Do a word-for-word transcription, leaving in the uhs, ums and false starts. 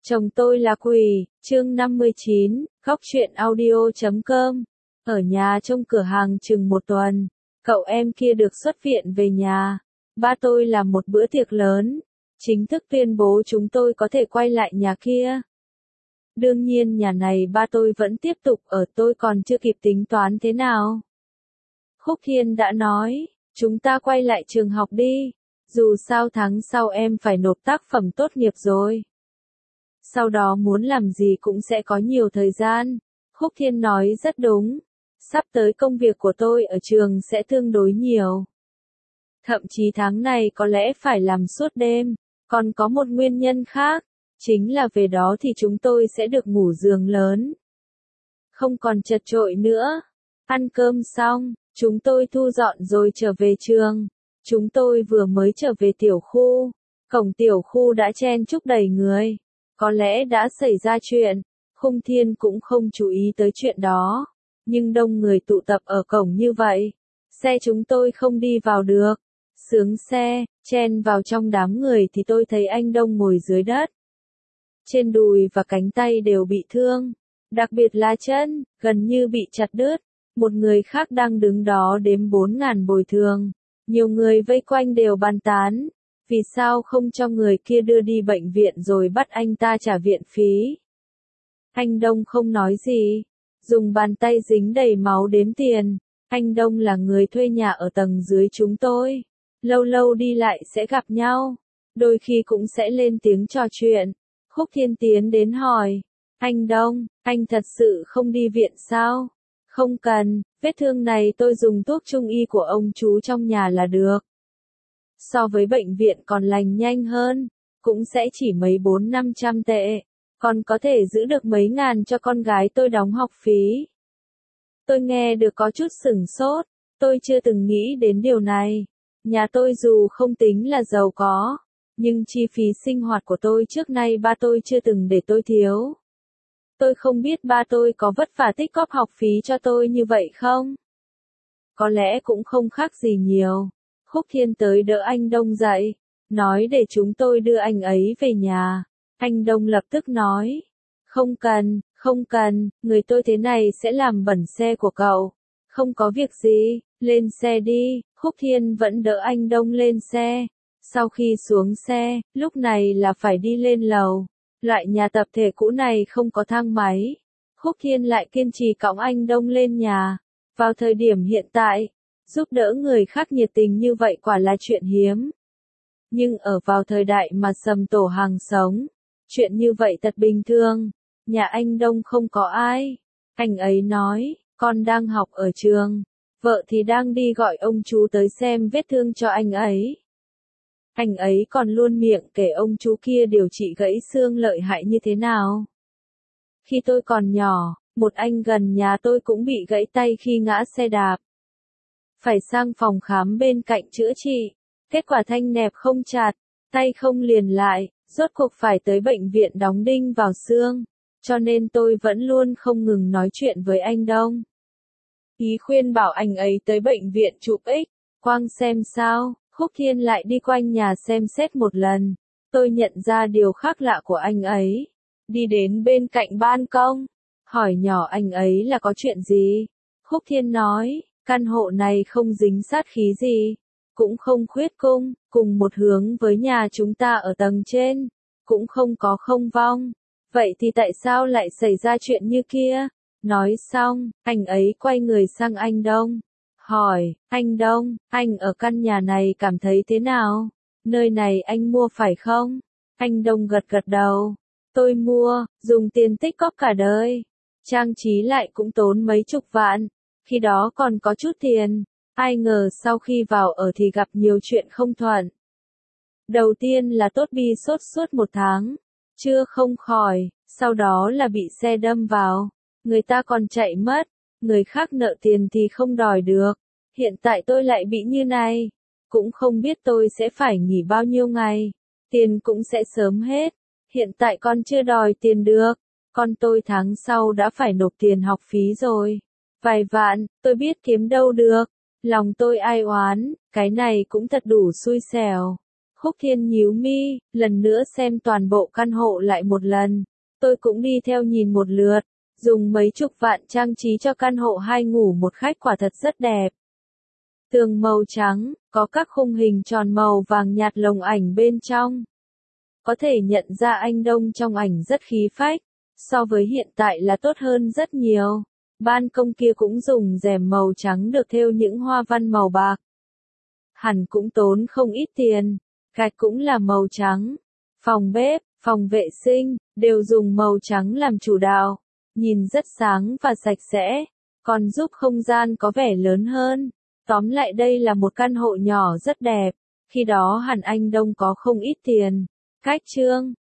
Chồng tôi là quỷ, chương năm mươi chín, góc truyện audio chấm com. Ở nhà trong cửa hàng chừng một tuần, cậu em kia được xuất viện về nhà. Ba tôi làm một bữa tiệc lớn, chính thức tuyên bố chúng tôi có thể quay lại nhà kia. Đương nhiên nhà này ba tôi vẫn tiếp tục ở, tôi còn chưa kịp tính toán thế nào. Khúc Thiên đã nói, chúng ta quay lại trường học đi, dù sao tháng sau em phải nộp tác phẩm tốt nghiệp rồi. Sau đó muốn làm gì cũng sẽ có nhiều thời gian. Khúc Thiên nói rất đúng. Sắp tới công việc của tôi ở trường sẽ tương đối nhiều. Thậm chí tháng này có lẽ phải làm suốt đêm. Còn có một nguyên nhân khác, chính là về đó thì chúng tôi sẽ được ngủ giường lớn. Không còn chật chội nữa. Ăn cơm xong, chúng tôi thu dọn rồi trở về trường. Chúng tôi vừa mới trở về tiểu khu. Cổng tiểu khu đã chen chúc đầy người. Có lẽ đã xảy ra chuyện, Khung Thiên cũng không chú ý tới chuyện đó. Nhưng đông người tụ tập ở cổng như vậy, xe chúng tôi không đi vào được. Sướng xe, chen vào trong đám người thì tôi thấy anh Đông ngồi dưới đất. Trên đùi và cánh tay đều bị thương, đặc biệt là chân, gần như bị chặt đứt. Một người khác đang đứng đó đếm bốn ngàn bồi thường. Nhiều người vây quanh đều bàn tán. Vì sao không cho người kia đưa đi bệnh viện rồi bắt anh ta trả viện phí? Anh Đông không nói gì, dùng bàn tay dính đầy máu đếm tiền. Anh Đông là người thuê nhà ở tầng dưới chúng tôi. Lâu lâu đi lại sẽ gặp nhau, đôi khi cũng sẽ lên tiếng trò chuyện. Khúc Thiên tiến đến hỏi, anh Đông, anh thật sự không đi viện sao? Không cần, vết thương này tôi dùng thuốc trung y của ông chú trong nhà là được. So với bệnh viện còn lành nhanh hơn, cũng sẽ chỉ mấy bốn năm trăm tệ, còn có thể giữ được mấy ngàn cho con gái tôi đóng học phí. Tôi nghe được có chút sửng sốt, tôi chưa từng nghĩ đến điều này. Nhà tôi dù không tính là giàu có, nhưng chi phí sinh hoạt của tôi trước nay ba tôi chưa từng để tôi thiếu. Tôi không biết ba tôi có vất vả tích góp học phí cho tôi như vậy không? Có lẽ cũng không khác gì nhiều. Khúc Thiên tới đỡ anh Đông dậy, nói để chúng tôi đưa anh ấy về nhà. Anh Đông lập tức nói, không cần, không cần, người tôi thế này sẽ làm bẩn xe của cậu. Không có việc gì, lên xe đi. Khúc Thiên vẫn đỡ anh Đông lên xe. Sau khi xuống xe, lúc này là phải đi lên lầu. Loại nhà tập thể cũ này không có thang máy. Khúc Thiên lại kiên trì cõng anh Đông lên nhà. Vào thời điểm hiện tại, giúp đỡ người khác nhiệt tình như vậy quả là chuyện hiếm. Nhưng ở vào thời đại mà sầm tổ hàng sống, chuyện như vậy thật bình thường. Nhà anh Đông không có ai. Anh ấy nói, con đang học ở trường, vợ thì đang đi gọi ông chú tới xem vết thương cho anh ấy. Anh ấy còn luôn miệng kể ông chú kia điều trị gãy xương lợi hại như thế nào. Khi tôi còn nhỏ, một anh gần nhà tôi cũng bị gãy tay khi ngã xe đạp. Phải sang phòng khám bên cạnh chữa trị, kết quả thanh nẹp không chặt, tay không liền lại, rốt cuộc phải tới bệnh viện đóng đinh vào xương, cho nên tôi vẫn luôn không ngừng nói chuyện với anh Đông. Ý khuyên bảo anh ấy tới bệnh viện chụp X, quang xem sao. Khúc Thiên lại đi quanh nhà xem xét một lần, tôi nhận ra điều khác lạ của anh ấy. Đi đến bên cạnh ban công, hỏi nhỏ anh ấy là có chuyện gì. Khúc Thiên nói, căn hộ này không dính sát khí gì, cũng không khuyết cung, cùng một hướng với nhà chúng ta ở tầng trên, cũng không có không vong. Vậy thì tại sao lại xảy ra chuyện như kia? Nói xong, anh ấy quay người sang anh Đông. Hỏi, anh Đông, anh ở căn nhà này cảm thấy thế nào? Nơi này anh mua phải không? Anh Đông gật gật đầu. Tôi mua, dùng tiền tích góp cả đời. Trang trí lại cũng tốn mấy chục vạn. Khi đó còn có chút tiền. Ai ngờ sau khi vào ở thì gặp nhiều chuyện không thuận. Đầu tiên là tốt bi sốt suốt một tháng. Chưa không khỏi, sau đó là bị xe đâm vào. Người ta còn chạy mất. Người khác nợ tiền thì không đòi được. Hiện tại tôi lại bị như này. Cũng không biết tôi sẽ phải nghỉ bao nhiêu ngày. Tiền cũng sẽ sớm hết. Hiện tại con chưa đòi tiền được. Con tôi tháng sau đã phải nộp tiền học phí rồi. Vài vạn, tôi biết kiếm đâu được. Lòng tôi ai oán, cái này cũng thật đủ xui xẻo. Khúc Thiên nhíu mi, lần nữa xem toàn bộ căn hộ lại một lần. Tôi cũng đi theo nhìn một lượt, dùng mấy chục vạn trang trí cho căn hộ hai ngủ một khách quả thật rất đẹp. Tường màu trắng, có các khung hình tròn màu vàng nhạt lồng ảnh bên trong. Có thể nhận ra anh Đông trong ảnh rất khí phách, so với hiện tại là tốt hơn rất nhiều. Ban công kia cũng dùng rèm màu trắng được thêu những hoa văn màu bạc. Hẳn cũng tốn không ít tiền, gạch cũng là màu trắng. Phòng bếp, phòng vệ sinh, đều dùng màu trắng làm chủ đạo, nhìn rất sáng và sạch sẽ, còn giúp không gian có vẻ lớn hơn. Tóm lại đây là một căn hộ nhỏ rất đẹp, khi đó hẳn anh Đông có không ít tiền. Cách chương